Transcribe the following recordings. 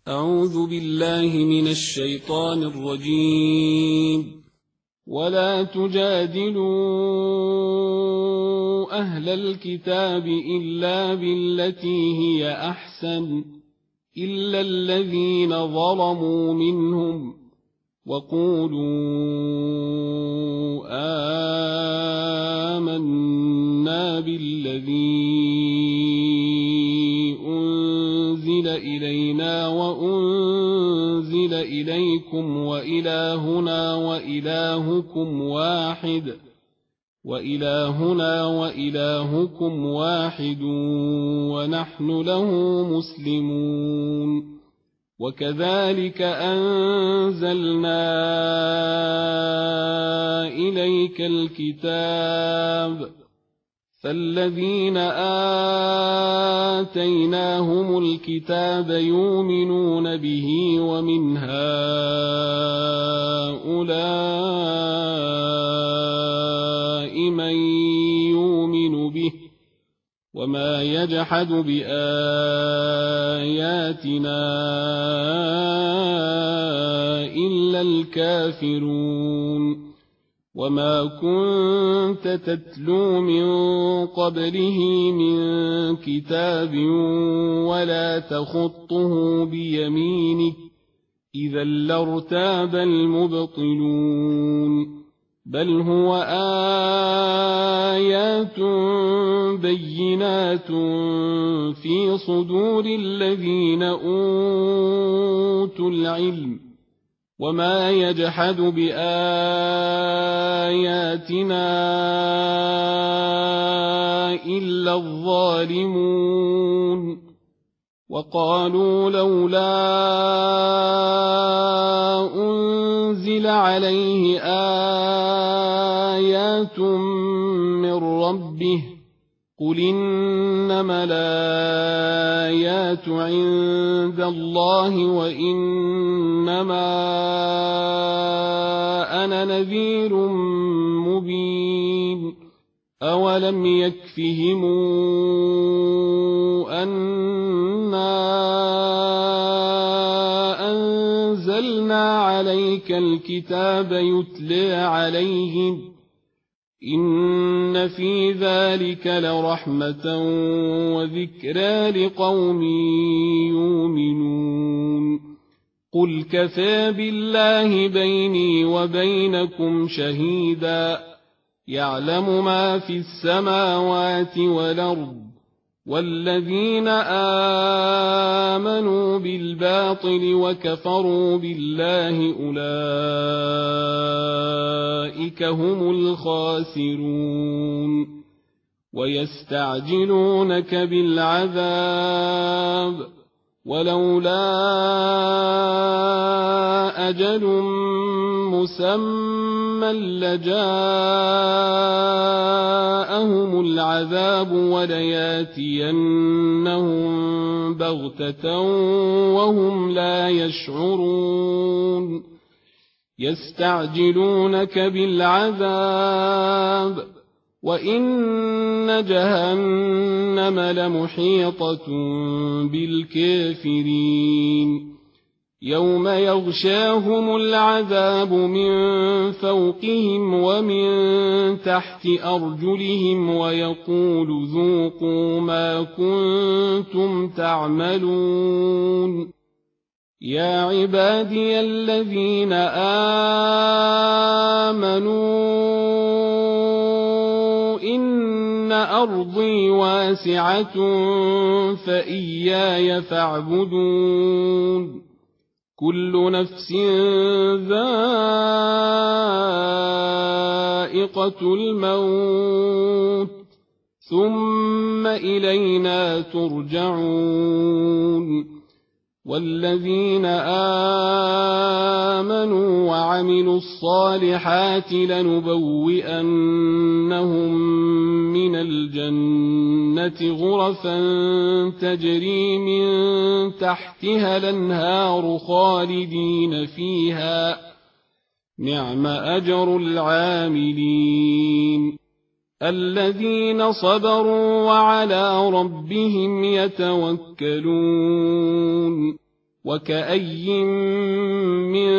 أعوذ بالله من الشيطان الرجيم. ولا تجادلوا أهل الكتاب إلا بالتي هي أحسن إلا الذين ظلموا منهم وقولوا آمنا بالذي أنزل إلينا وأنزل إليكم وإلهنا وإلهكم واحد ونحن له مسلمون. وكذلك أنزلنا إليك الكتاب فالذين آتيناهم الكتاب يؤمنون به ومن هؤلاء من يؤمن به وما يجحد بآياتنا إلا الكافرون. وما كنت تتلو من قبله من كتاب ولا تخطه بيمينك إذا لارتاب المبطلون. بل هو آيات بينات في صدور الذين أوتوا العلم وما يجحد بآياتنا إلا الظالمون. وقالوا لولا أنزل عليه آيات من ربه قل إنما الآيات عند الله وإنما أنا نذير مبين. أولم يكفهم أنا أنزلنا عليك الكتاب يتلى عليهم إن في ذلك لرحمة وذكرى لقوم يؤمنون. قل كفى بالله بيني وبينكم شهيدا يعلم ما في السماوات والأرض والذين آمنوا بالباطل وكفروا بالله أولئك هم الخاسرون. ويستعجلونك بالعذاب ولولا أجل مسمى لجاءهم العذاب ولياتينهم بغتة وهم لا يشعرون. يستعجلونك بالعذاب وإن جهنم لمحيطة بالكافرين. يوم يغشاهم العذاب من فوقهم ومن تحت أرجلهم ويقول ذوقوا ما كنتم تعملون. يا عبادي الذين آمنوا إن أرضي واسعة فإياي فاعبدون. كل نفس ذائقة الموت ثم إلينا ترجعون. والذين آمنوا وعملوا الصالحات لنبوئنهم من الجنة غرفا تجري من تحتها الأنهار خالدين فيها نعم أجر العاملين. الذين صبروا وعلى ربهم يتوكلون. وكأي من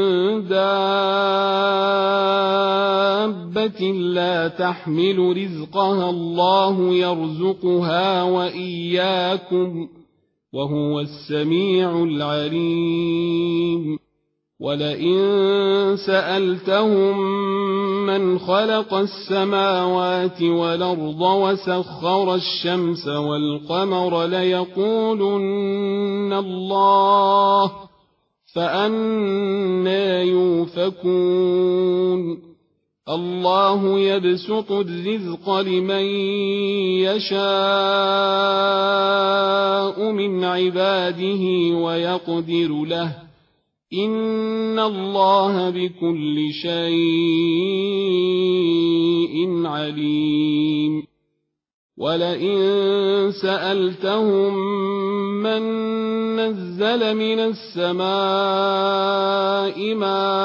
دابة لا تحمل رزقها الله يرزقها وإياكم وهو السميع العليم ولئن سألتهم من خلق السماوات والأرض وسخر الشمس والقمر ليقولن الله فأنى يؤفكون الله يبسط الرزق لمن يشاء من عباده ويقدر له إن الله بكل شيء عليم ولئن سألتهم من نزل من السماء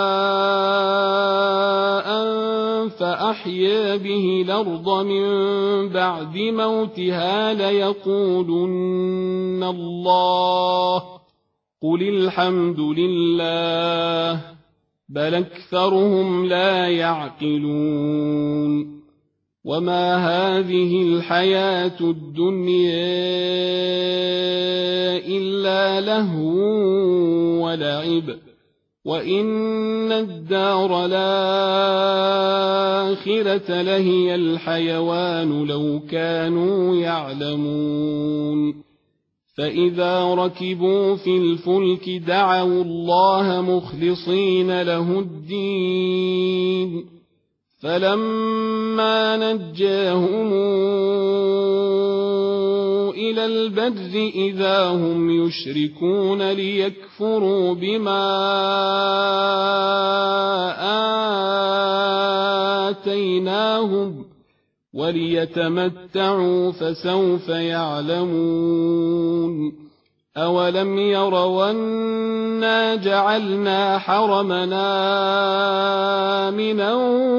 ماء فأحيا به الأرض من بعد موتها ليقولن الله قل الحمد لله بل أكثرهم لا يعقلون وما هذه الحياة الدنيا إلا لهو ولعب وإن الدار الآخرة لهي الحيوان لو كانوا يعلمون فإذا ركبوا في الفلك دعوا الله مخلصين له الدين فلما نجاهم إلى البر إذا هم يشركون ليكفروا بما آتيناهم وليتمتعوا فسوف يعلمون أولم يروا أنا جعلنا حرمنا آمنا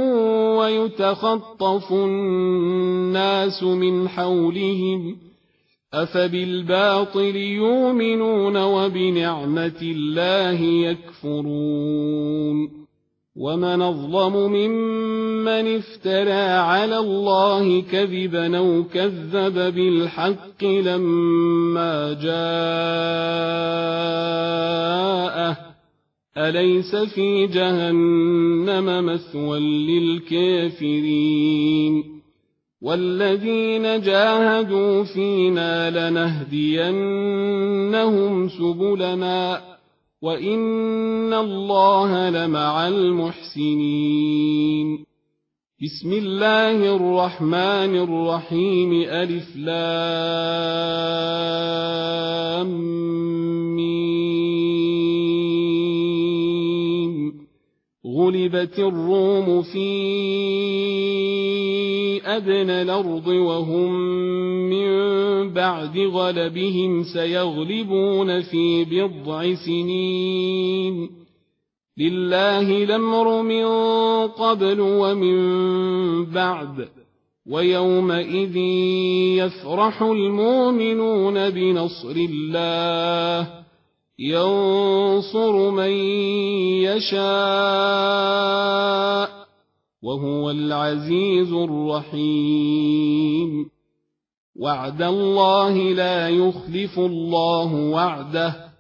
ويتخطف الناس من حولهم أفبالباطل يؤمنون وبنعمة الله يكفرون ومن أظلم ممن افترى على الله كذبا أو كذب بالحق لما جاءه أليس في جهنم مثوى للكافرين والذين جاهدوا فينا لنهدينهم سبلنا وإن الله لمع المحسنين بسم الله الرحمن الرحيم ألف لام ميم غلبت الروم في أدنى الأرض وهم من بعد غلبهم سيغلبون في بضع سنين لله الأمر من قبل ومن بعد ويومئذ يفرح المؤمنون بنصر الله ينصر من يشاء وهو العزيز الرحيم وعد الله لا يخلف الله وعده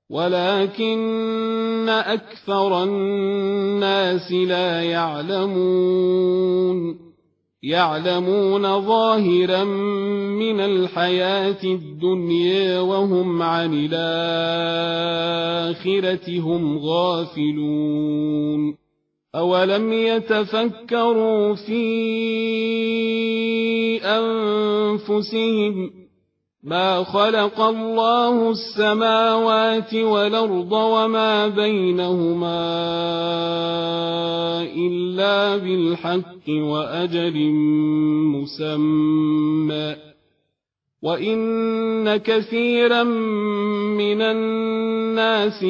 ولكن أكثر الناس لا يعلمون ظاهرا من الحياة الدنيا وهم عن الآخرة هم غافلون أولم يتفكروا في أنفسهم ما خلق الله السماوات والأرض وما بينهما إلا بالحق وأجل مسمى وإن كثيرا من الناس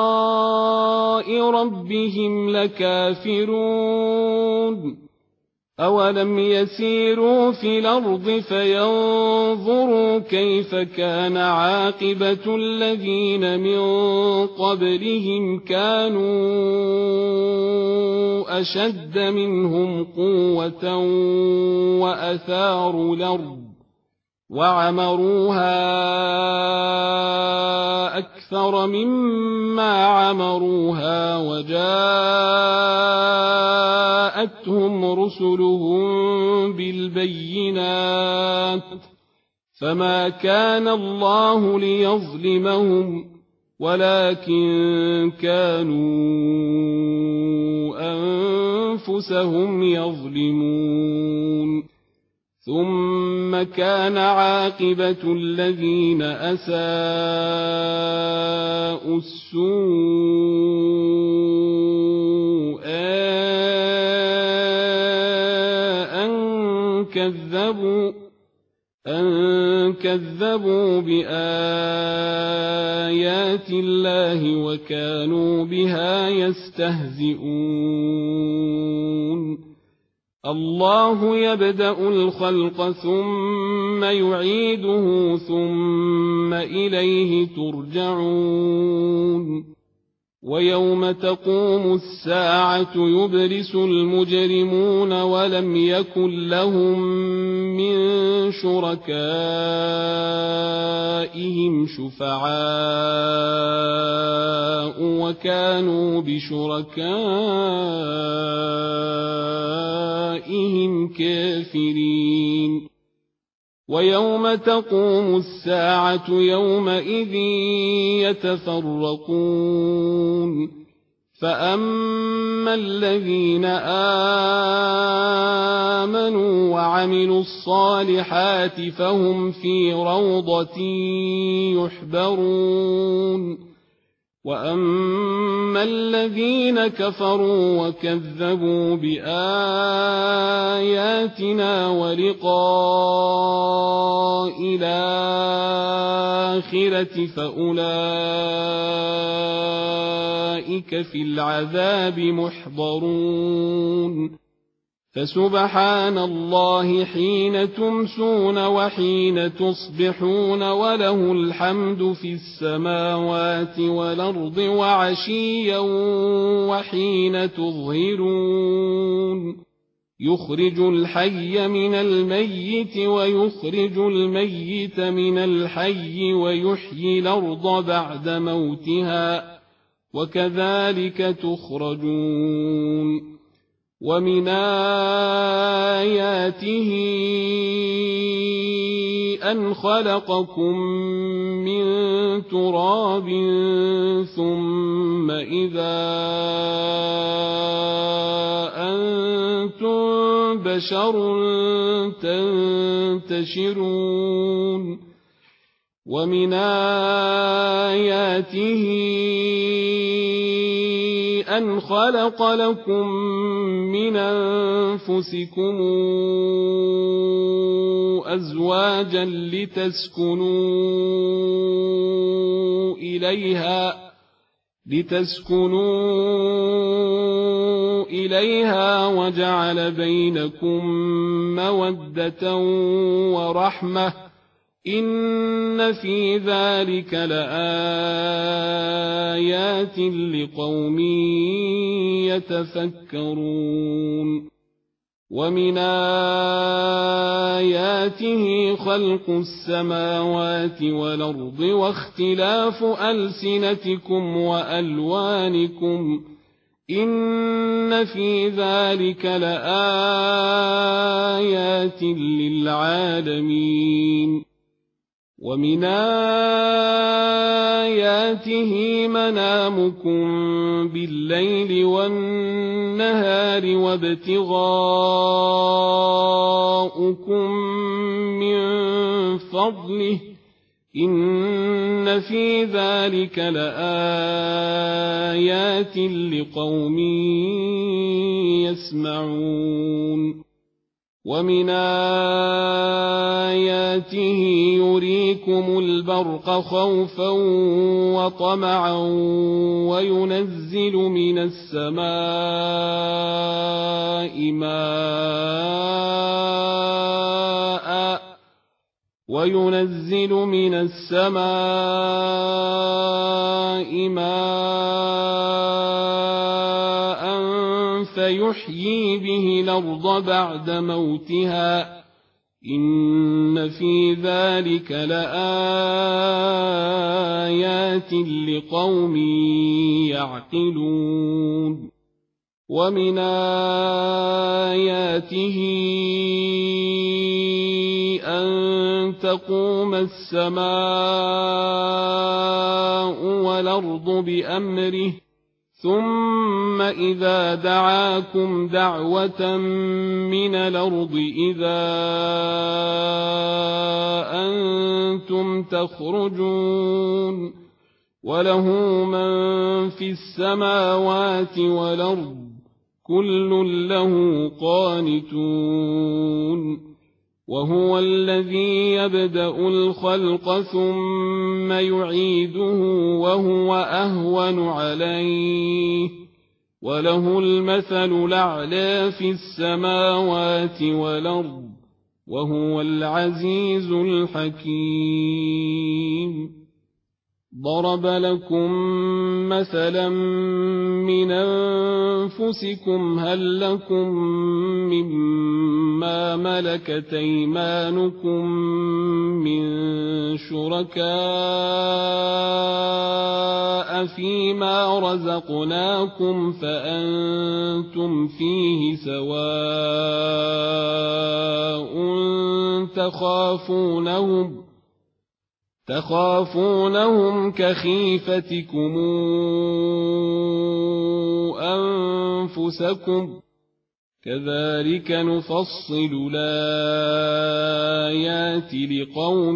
بلقاء ربهم لكافرون أولم يسيروا في الأرض فينظروا كيف كان عاقبة الذين من قبلهم كانوا أشد منهم قوة وأثاروا الأرض وعمروها أكثر مما عمروها وجاءتهم رسلهم بالبينات فما كان الله ليظلمهم ولكن كانوا أنفسهم يظلمون ثم كان عاقبة الذين أساءوا السوء أن كذبوا بآيات الله وكانوا بها يستهزئون الله يبدأ الخلق ثم يعيده ثم إليه ترجعون ويوم تقوم الساعة يبرس المجرمون ولم يكن لهم من شركائهم شفعاء وكانوا بشركائهم كافرين ويوم تقوم الساعة يومئذ يتفرقون فأما الذين آمنوا وعملوا الصالحات فهم في روضة يحبرون وأما الذين كفروا وكذبوا بآياتنا ولقاء الآخرة فأولئك في العذاب محضرون فسبحان الله حين تمسون وحين تصبحون وله الحمد في السماوات والأرض وعشيا وحين تظهرون يخرج الحي من الميت ويخرج الميت من الحي ويحيي الأرض بعد موتها وكذلك تخرجون ومن آياته أن خلقكم من تراب ثم إذا أنتم بشر تنتشرون ومن آياته أن خلق لكم من أنفسكم أزواجا لتسكنوا إليها وجعل بينكم مودة ورحمة إن في ذلك لآيات لقوم يتفكرون ومن آياته خلق السماوات والأرض واختلاف ألسنتكم وألوانكم إن في ذلك لآيات للعالمين ومن آياته منامكم بالليل والنهار وابتغاؤكم من فضله إن في ذلك لآيات لقوم يسمعون ومن آياته يريكم البرق خوفا وطمعا وينزل من السماء ماء فيحيي به الأرض بعد موتها إن في ذلك لآيات لقوم يعقلون ومن آياته أن تقوم السماء والأرض بأمره ثم إذا دعاكم دعوة من الأرض إذا أنتم تخرجون وله من في السماوات والأرض كل له قانتون وهو الذي يبدأ الخلق ثم يعيده وهو أهون عليه وله المثل الأعلى في السماوات والأرض وهو العزيز الحكيم ضرب لكم مثلا من أنفسكم هل لكم مما ملكت أيمانكم من شركاء فيما رزقناكم فأنتم فيه سواء تخافونهم كخيفتكم أنفسكم كذلك نفصل الآيات لقوم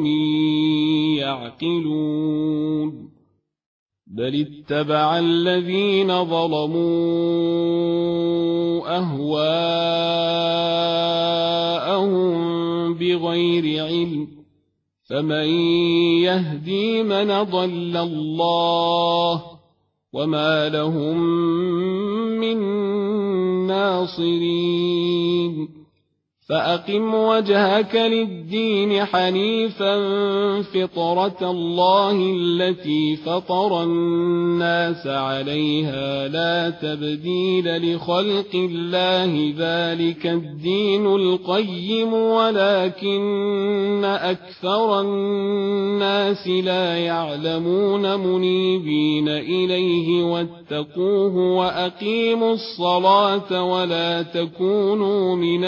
يعقلون بل اتبع الذين ظلموا أهواءهم بغير علم فمن يهدي من ضل الله وما لهم من ناصرين فأقم وجهك للدين حنيفا فطرة الله التي فطر الناس عليها لا تبديل لخلق الله ذلك الدين القيم ولكن أكثر الناس لا يعلمون منيبين إليه واتقوه وأقيموا الصلاة ولا تكونوا من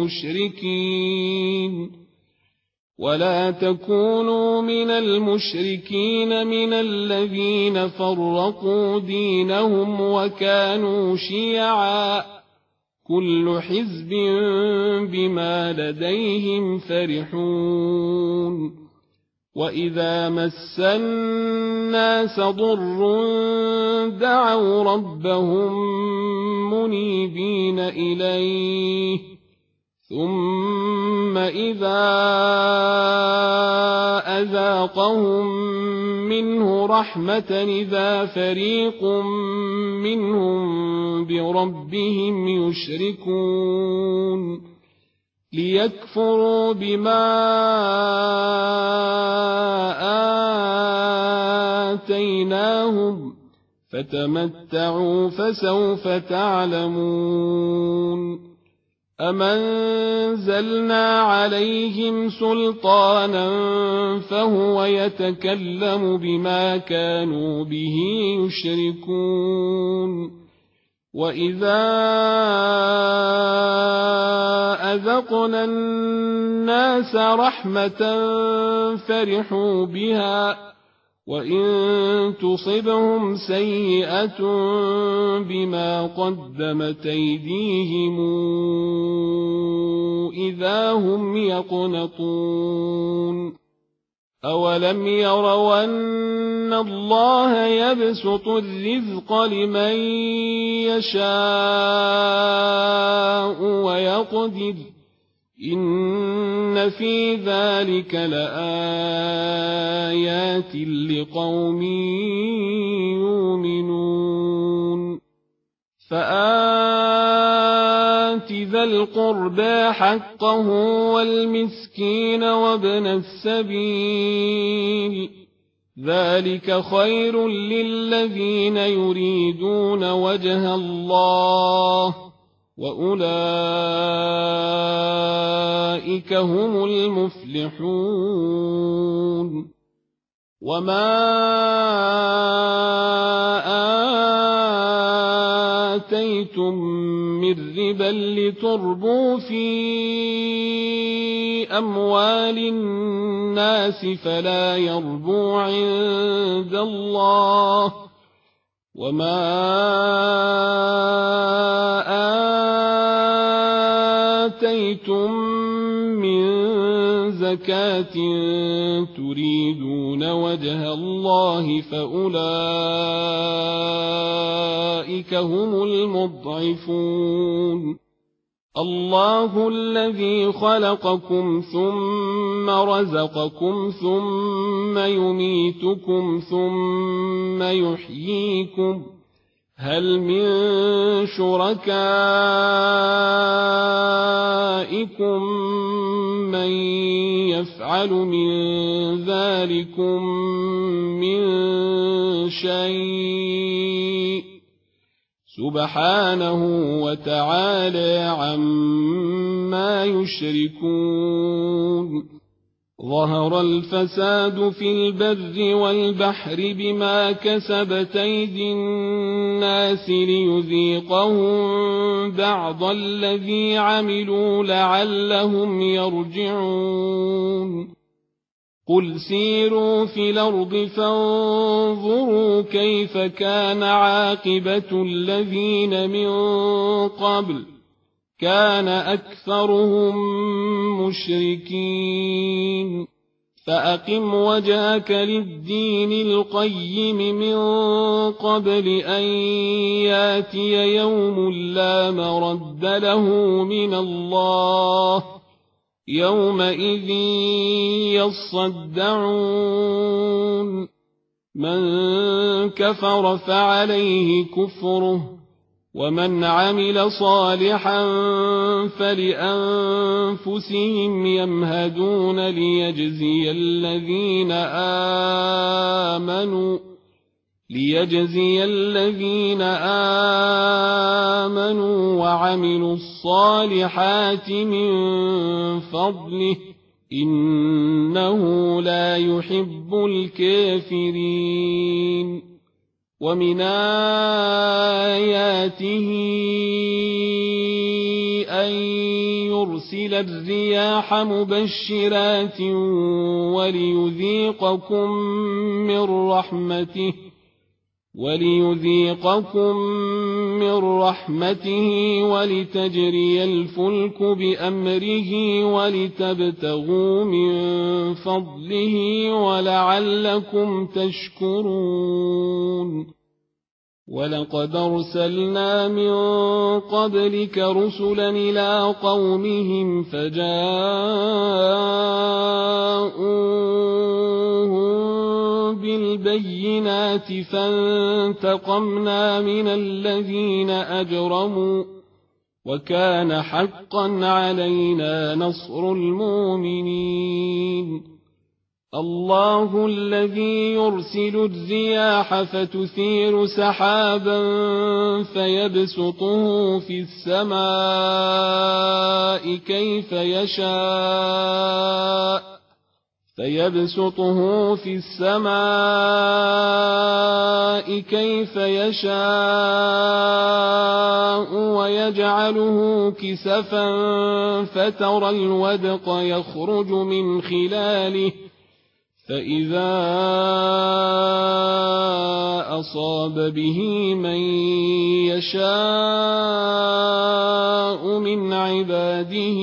المشركين من الذين فرقوا دينهم وكانوا شيعا كل حزب بما لديهم فرحون وإذا مس الناس ضر دعوا ربهم منيبين إليه ثم إذا أذاقهم منه رحمة إذا فريق منهم بربهم يشركون ليكفروا بما آتيناهم فتمتعوا فسوف تعلمون أم أنزلنا عليهم سلطانا فهو يتكلم بما كانوا به يشركون وإذا أذقنا الناس رحمة فرحوا بها وإن تصبهم سيئة بما قدمت أيديهم إذا هم يقنطون أولم يروا أن الله يبسط الرزق لمن يشاء ويقدر إن في ذلك لآيات لقوم يؤمنون فآت ذا القربى حقه والمسكين وابن السبيل ذلك خير للذين يريدون وجه الله وأولئك هم المفلحون وما آتيتم من ربا لتربوا في أموال الناس فلا يربو عند الله وما آتيتم من زكاة تريدون وجه الله فأولئك هم المضعفون الله الذي خلقكم ثم رزقكم ثم يميتكم ثم يحييكم هل من شركائكم من يفعل من ذلكم من شيء سبحانه وتعالى عما يشركون ظهر الفساد في البر والبحر بما كسبت أيدي الناس ليذيقهم بعض الذي عملوا لعلهم يرجعون قل سيروا في الأرض فانظروا كيف كان عاقبة الذين من قبل كان أكثرهم مشركين فأقم وجهك للدين القيم من قبل أن ياتي يوم لا مرد له من الله يومئذ يصدعون من كفر فعليه كفره ومن عمل صالحا فلأنفسهم يمهدون ليجزي الذين آمنوا وعملوا الصالحات من فضله إنه لا يحب الكافرين ومن آياته أن يرسل الرياح مبشرات وليذيقكم من رحمته ولتجري الفلك بأمره ولتبتغوا من فضله ولعلكم تشكرون ولقد أرسلنا من قبلك رسلا إلى قومهم فجاءوهم بالبينات فانتقمنا من الذين أجرموا وكان حقا علينا نصر المؤمنين الله الذي يرسل الرياح فتثير سحابا فيبسطه في السماء كيف يشاء ويجعله كسفا فترى الودق يخرج من خلاله فإذا أصاب به من يشاء من عباده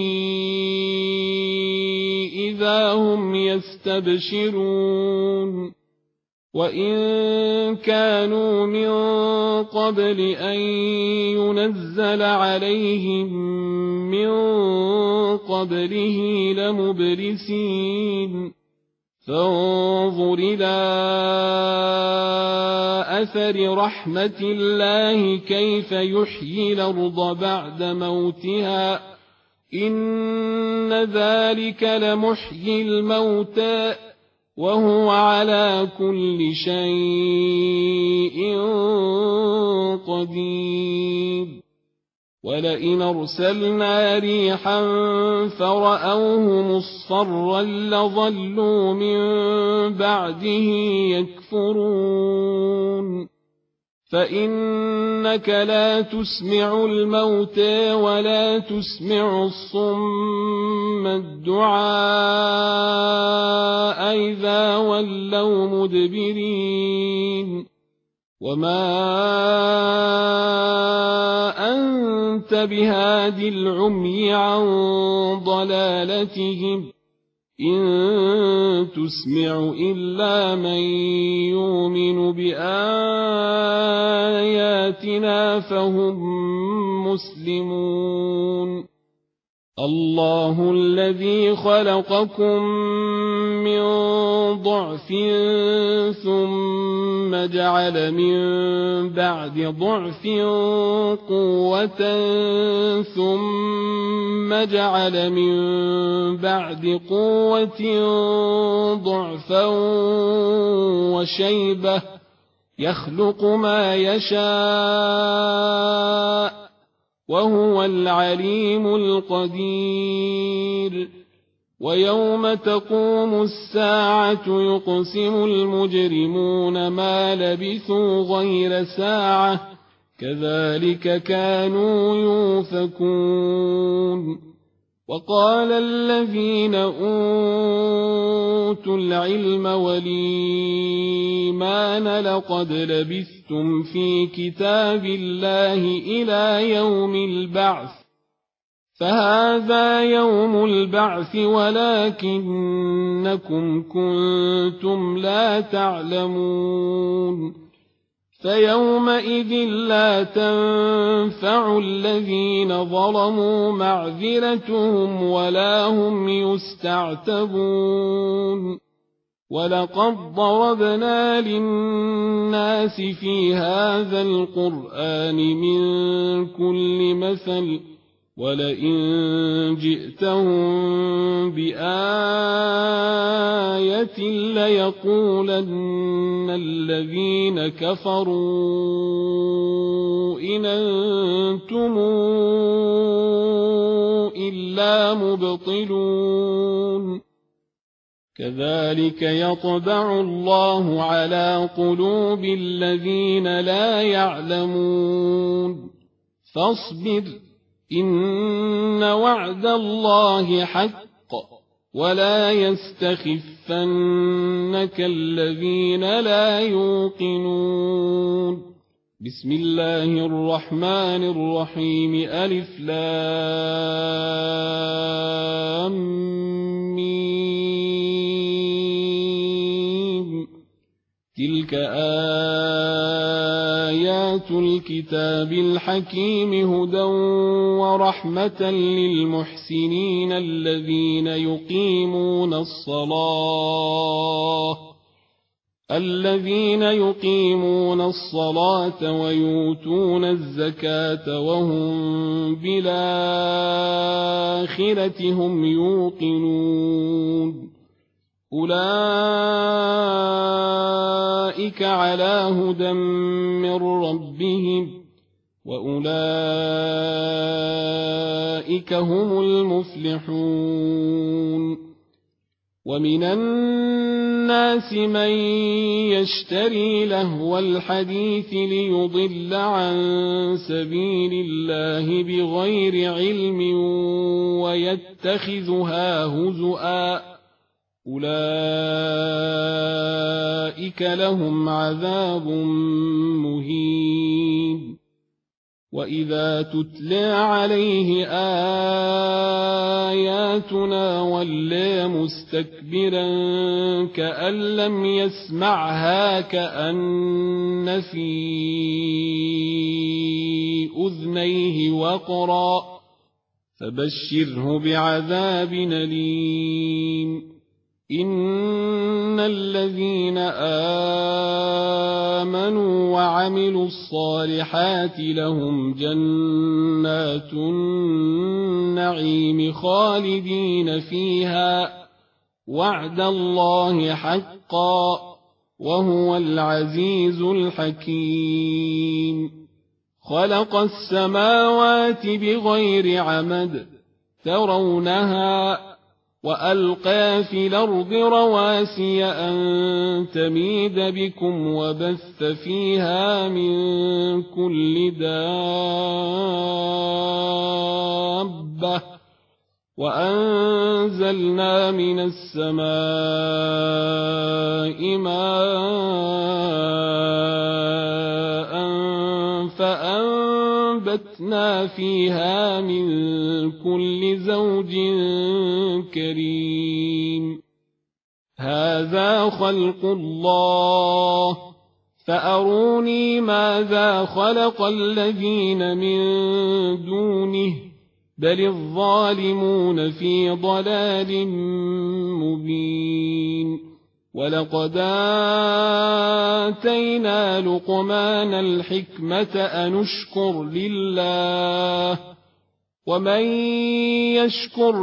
إذا هم يستبشرون وإن كانوا من قبل أن ينزل عليهم من قبله لمبلسين فانظر إلى أثر رحمة الله كيف يحيي الأرض بعد موتها إن ذلك لمحيي الموتى وهو على كل شيء قدير ولئن أرسلنا ريحا فرأوه مصفرا لظلوا من بعده يكفرون فإنك لا تسمع الموتى ولا تسمع الصم الدعاء إذا ولوا مدبرين وما أنت بهاد العمي عن ضلالتهم إن تسمع إلا من يؤمن بآياتنا فهم مسلمون الله الذي خلقكم من ضعف ثم جعل من بعد ضعف قوة ثم جعل من بعد قوة ضعفا وشيبة يخلق ما يشاء وهو العليم القدير ويوم تقوم الساعة يقسم المجرمون ما لبثوا غير ساعة كذلك كانوا يؤفكون وقال الذين أوتوا العلم والإيمان لقد لبثتم في كتاب الله إلى يوم البعث فهذا يوم البعث ولكنكم كنتم لا تعلمون فيومئذ لا تنفع الذين ظلموا معذرتهم ولا هم يستعتبون ولقد ضربنا للناس في هذا القرآن من كل مثل ولئن جئتهم بآية ليقولن الذين كفروا إن أنتم إلا مبطلون كذلك يطبع الله على قلوب الذين لا يعلمون فاصبر إن وعد الله حق ولا يستخفنك الذين لا يوقنون بسم الله الرحمن الرحيم ألف لام ميم تلك آيات الكتاب الحكيم هدى ورحمة للمحسنين الذين يقيمون الصلاة ويؤتون الزكاة وهم بالآخرة هم يوقنون أولئك على هدى من ربهم وأولئك هم المفلحون ومن الناس من يشتري لهو الحديث ليضل عن سبيل الله بغير علم ويتخذها هزؤا أولئك لهم عذاب مهين وإذا تتلى عليه آياتنا ولى مستكبرا كأن لم يسمعها كأن في أذنيه وقرا فبشره بعذاب أليم إن الذين آمنوا وعملوا الصالحات لهم جنات النعيم خالدين فيها وعد الله حقا وهو العزيز الحكيم خلق السماوات بغير عمد ترونها وألقى في الأرض رواسي أن تميد بكم وبث فيها من كل دابة وأنزلنا من السماء ماء فأنبتنا فيها من كل زوج كريم هذا خلق الله فأروني ماذا خلق الذين من دونه بل الظالمون في ضلال مبين ولقد آتينا لقمان الحكمة أن اشكر لله ومن يشكر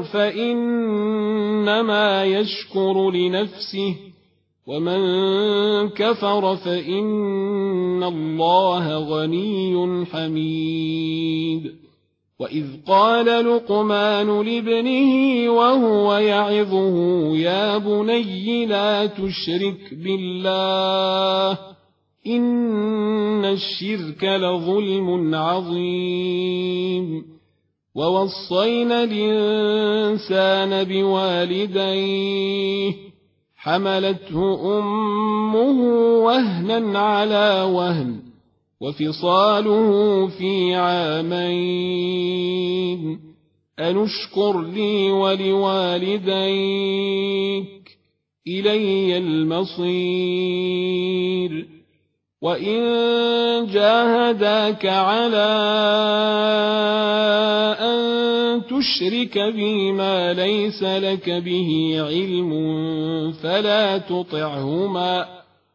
فإنما يشكر لنفسه ومن كفر فإن الله غني حميد وإذ قال لقمان لابنه وهو يعظه يا بني لا تشرك بالله إن الشرك لظلم عظيم ووصينا الإنسان بوالديه حملته أمه وهنا على وهن وفصاله في عامين أن اشكر لي ولوالديك إلي المصير وإن جاهداك على أن تشرك بي ما ليس لك به علم فلا تطعهما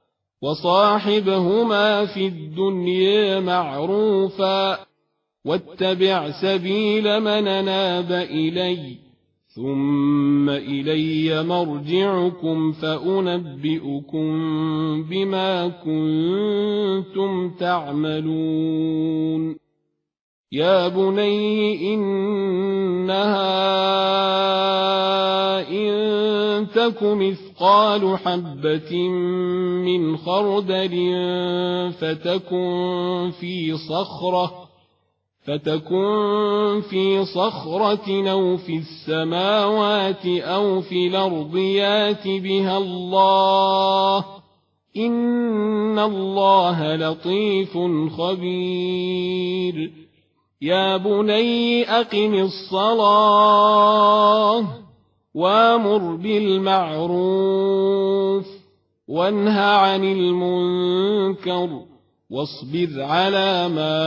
وصاحبهما في الدنيا معروفا واتبع سبيل من أناب إلي ثم إلي مرجعكم فأنبئكم بما كنتم تعملون يا بني إنها إن تك مثقال حبة من خردل فتكن في صخرة أو في السماوات أو في الأرض يات بها الله إن الله لطيف خبير يا بني أقم الصلاة وامر بالمعروف وانه عن المنكر واصبر على ما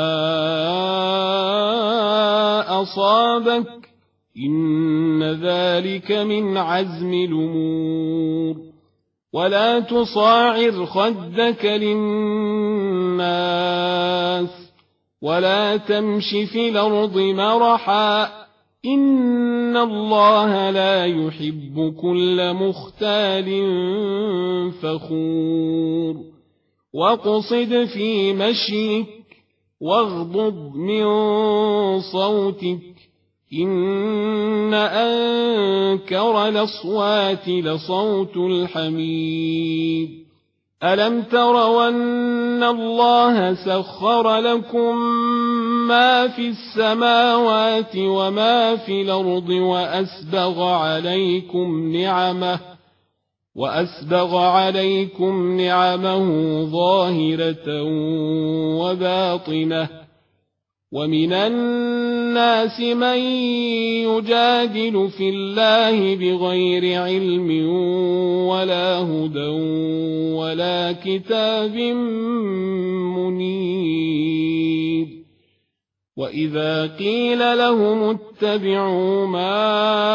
أصابك إن ذلك من عزم الأمور ولا تصاعر خدك للناس ولا تمش في الأرض مرحا إن الله لا يحب كل مختال فخور واقصد في مشيك واغضض من صوتك إن أنكر الأصوات لصوت الحميد ألم تروا أن الله سخر لكم ما في السماوات وما في الأرض وأسبغ عليكم نعمه ظاهرة وباطنة ومن الناس من يجادل في الله بغير علم ولا هدى ولا كتاب منير وإذا قيل لهم اتبعوا ما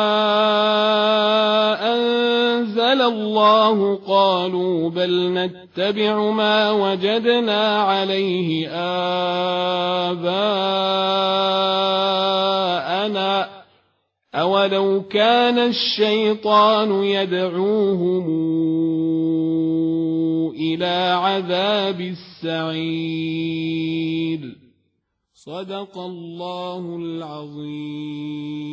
أنزل الله قالوا بل نتبع ما وجدنا عليه آباءنا أولو كان الشيطان يدعوهم إلى عذاب السعير صدق الله العظيم.